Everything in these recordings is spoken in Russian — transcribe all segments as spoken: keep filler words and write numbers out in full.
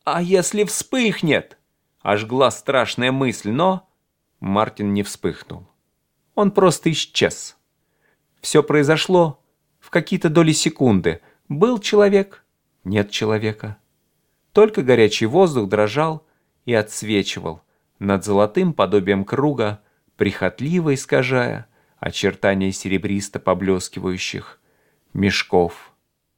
«А если вспыхнет?» – ожгла страшная мысль, но Мартин не вспыхнул. Он просто исчез. Все произошло в какие-то доли секунды. Был человек, нет человека. Только горячий воздух дрожал и отсвечивал над золотым подобием круга, прихотливо искажая очертания серебристо поблескивающих мешков.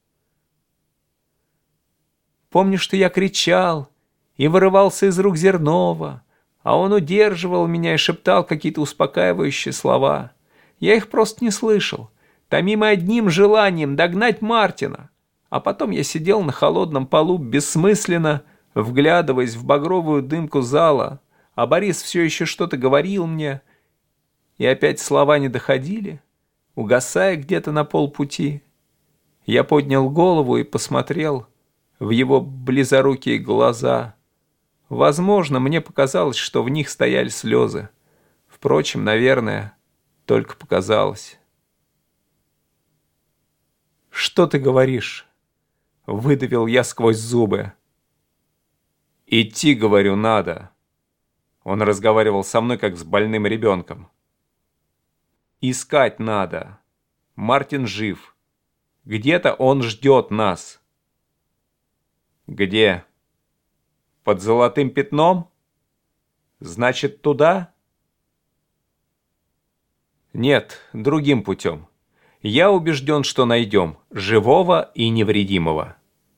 Помню, что я кричал и вырывался из рук Зернова, а он удерживал меня и шептал какие-то успокаивающие слова. Я их просто не слышал, томимый одним желанием догнать Мартина. А потом я сидел на холодном полу, бессмысленно вглядываясь в багровую дымку зала, а Борис все еще что-то говорил мне, и опять слова не доходили, угасая где-то на полпути. Я поднял голову и посмотрел в его близорукие глаза. Возможно, мне показалось, что в них стояли слезы. Впрочем, наверное, только показалось. «Что ты говоришь?» — выдавил я сквозь зубы. «Идти, говорю, надо». Он разговаривал со мной, как с больным ребенком. «Искать надо. Мартин жив. Где-то он ждет нас». «Где? Под золотым пятном? Значит, туда?» «Нет, другим путем. Я убежден, что найдем живого и невредимого».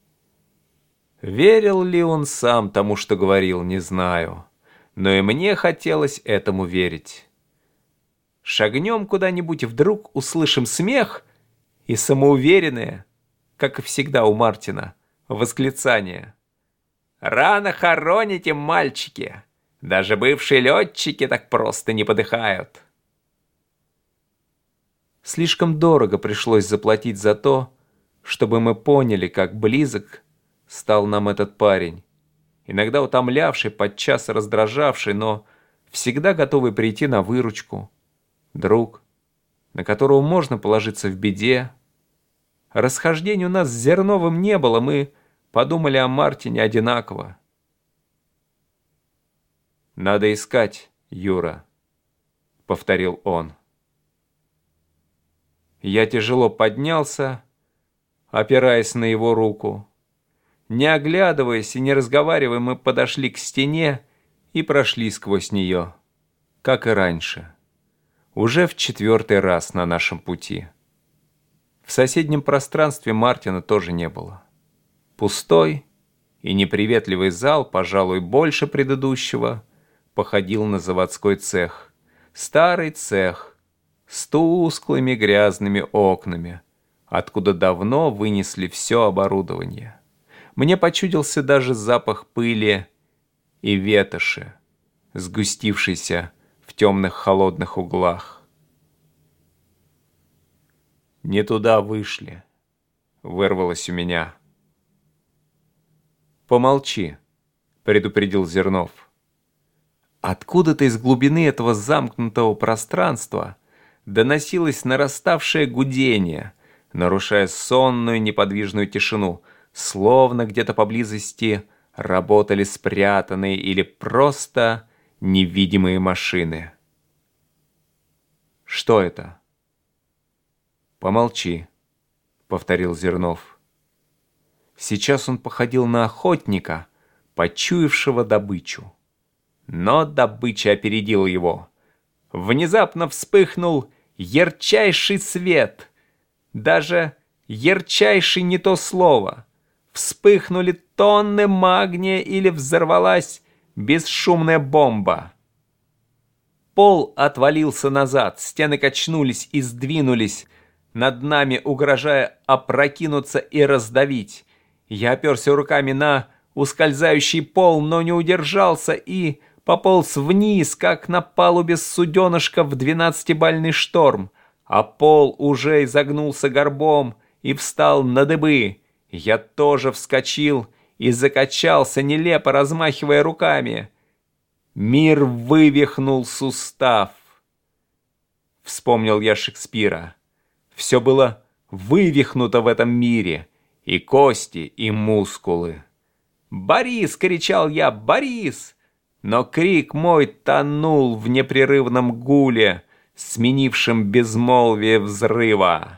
Верил ли он сам тому, что говорил, не знаю. Но и мне хотелось этому верить. Шагнем куда-нибудь, вдруг услышим смех и самоуверенное, как и всегда у Мартина, восклицание. «Рано хороните, мальчики! Даже бывшие летчики так просто не подыхают!» Слишком дорого пришлось заплатить за то, чтобы мы поняли, как близок стал нам этот парень, иногда утомлявший, подчас раздражавший, но всегда готовый прийти на выручку. Друг, на которого можно положиться в беде. Расхождений у нас с Зерновым не было, мы подумали о Мартине одинаково. «Надо искать, Юра», — повторил он. Я тяжело поднялся, опираясь на его руку. Не оглядываясь и не разговаривая, мы подошли к стене и прошли сквозь нее, как и раньше, уже в четвертый раз на нашем пути. В соседнем пространстве Мартина тоже не было. Пустой и неприветливый зал, пожалуй, больше предыдущего, походил на заводской цех. Старый цех с тусклыми грязными окнами, откуда давно вынесли все оборудование. Мне почудился даже запах пыли и ветоши, сгустившийся в темных холодных углах. «Не туда вышли», — вырвалось у меня. «Помолчи», — предупредил Зернов. Откуда-то из глубины этого замкнутого пространства доносилось нараставшее гудение, нарушая сонную неподвижную тишину, словно где-то поблизости работали спрятанные или просто невидимые машины. «Что это?» «Помолчи», — повторил Зернов. Сейчас он походил на охотника, почуявшего добычу. Но добыча опередила его. Внезапно вспыхнул ярчайший свет. Даже ярчайший не то слово. Вспыхнули тонны магния или взорвалась бесшумная бомба. Пол отвалился назад, стены качнулись и сдвинулись, над нами угрожая опрокинуться и раздавить. Я оперся руками на ускользающий пол, но не удержался и пополз вниз, как на палубе суденышка в двенадцатибальный шторм, а пол уже изогнулся горбом и встал на дыбы. Я тоже вскочил и закачался, нелепо размахивая руками. Мир вывихнул сустав. Вспомнил я Шекспира. Все было вывихнуто в этом мире, и кости, и мускулы. «Борис!» — кричал я, «Борис!» Но крик мой тонул в непрерывном гуле, сменившем безмолвие взрыва.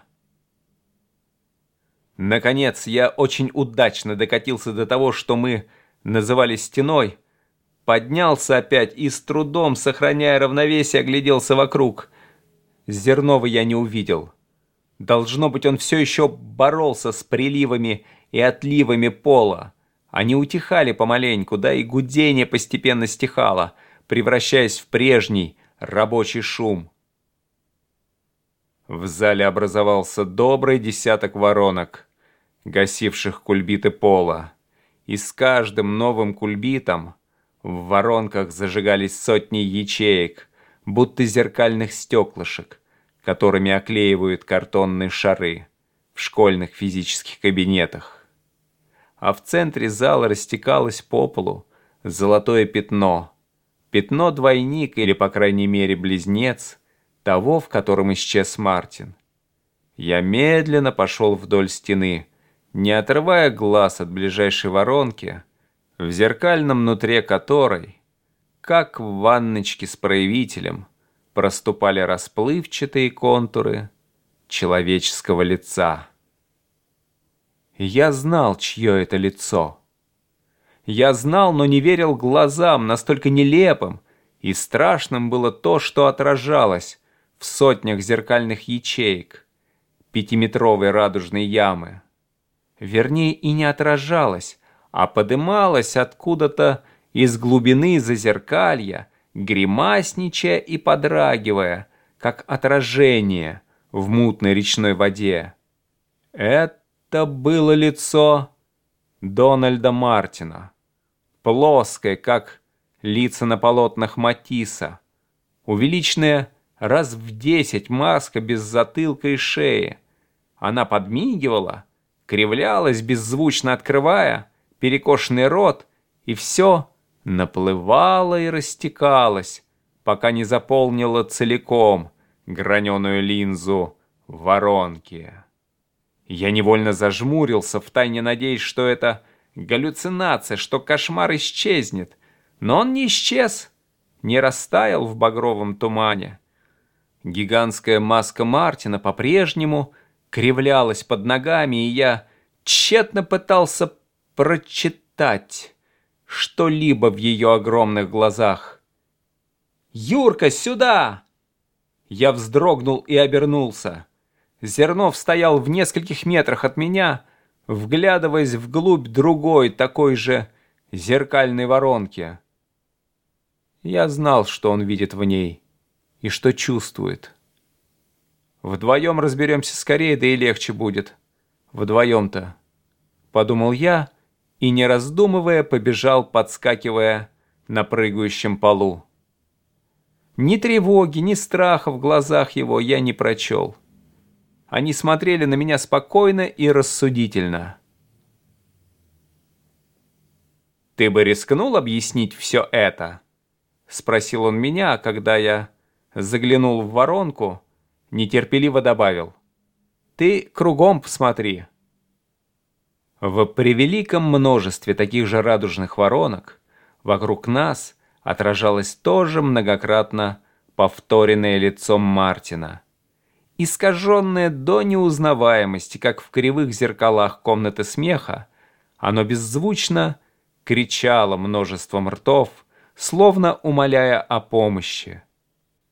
Наконец, я очень удачно докатился до того, что мы называли стеной, поднялся опять и с трудом, сохраняя равновесие, огляделся вокруг. Зернова я не увидел. Должно быть, он все еще боролся с приливами и отливами пола. Они утихали помаленьку, да и гудение постепенно стихало, превращаясь в прежний рабочий шум. В зале образовался добрый десяток воронок, гасивших кульбиты пола, и с каждым новым кульбитом в воронках зажигались сотни ячеек, будто зеркальных стеклышек, которыми оклеивают картонные шары в школьных физических кабинетах. А в центре зала растекалось по полу золотое пятно, пятно-двойник или, по крайней мере, близнец того, в котором исчез Мартин. Я медленно пошел вдоль стены, не отрывая глаз от ближайшей воронки, в зеркальном нутре которой, как в ванночке с проявителем, проступали расплывчатые контуры человеческого лица. Я знал, чье это лицо. Я знал, но не верил глазам, настолько нелепым и страшным было то, что отражалось в сотнях зеркальных ячеек пятиметровой радужной ямы. Вернее, и не отражалось, а подымалось откуда-то из глубины зазеркалья, гримасничая и подрагивая, как отражение в мутной речной воде. Это было лицо Дональда Мартина, плоское, как лица на полотнах Матисса, увеличенная раз в десять маска без затылка и шеи. Она подмигивала, кривлялась, беззвучно открывая перекошенный рот, и все наплывало и растекалось, пока не заполнило целиком граненую линзу воронки. Я невольно зажмурился, втайне надеясь, что это галлюцинация, что кошмар исчезнет. Но он не исчез, не растаял в багровом тумане. Гигантская маска Мартина по-прежнему кривлялась под ногами, и я тщетно пытался прочитать что-либо в ее огромных глазах. «Юрка, сюда!» Я вздрогнул и обернулся. Зернов стоял в нескольких метрах от меня, вглядываясь вглубь другой, такой же зеркальной воронки. Я знал, что он видит в ней и что чувствует. Вдвоем разберемся скорее, да и легче будет. Вдвоем-то, подумал я, и, не раздумывая, побежал, подскакивая на прыгающем полу. Ни тревоги, ни страха в глазах его я не прочел. Они смотрели на меня спокойно и рассудительно. «Ты бы рискнул объяснить все это?» — спросил он меня, когда я заглянул в воронку, нетерпеливо добавил. «Ты кругом посмотри». В превеликом множестве таких же радужных воронок вокруг нас отражалось тоже многократно повторенное лицо Мартина, искаженное до неузнаваемости, как в кривых зеркалах комнаты смеха. Оно беззвучно кричало множеством ртов, словно умоляя о помощи.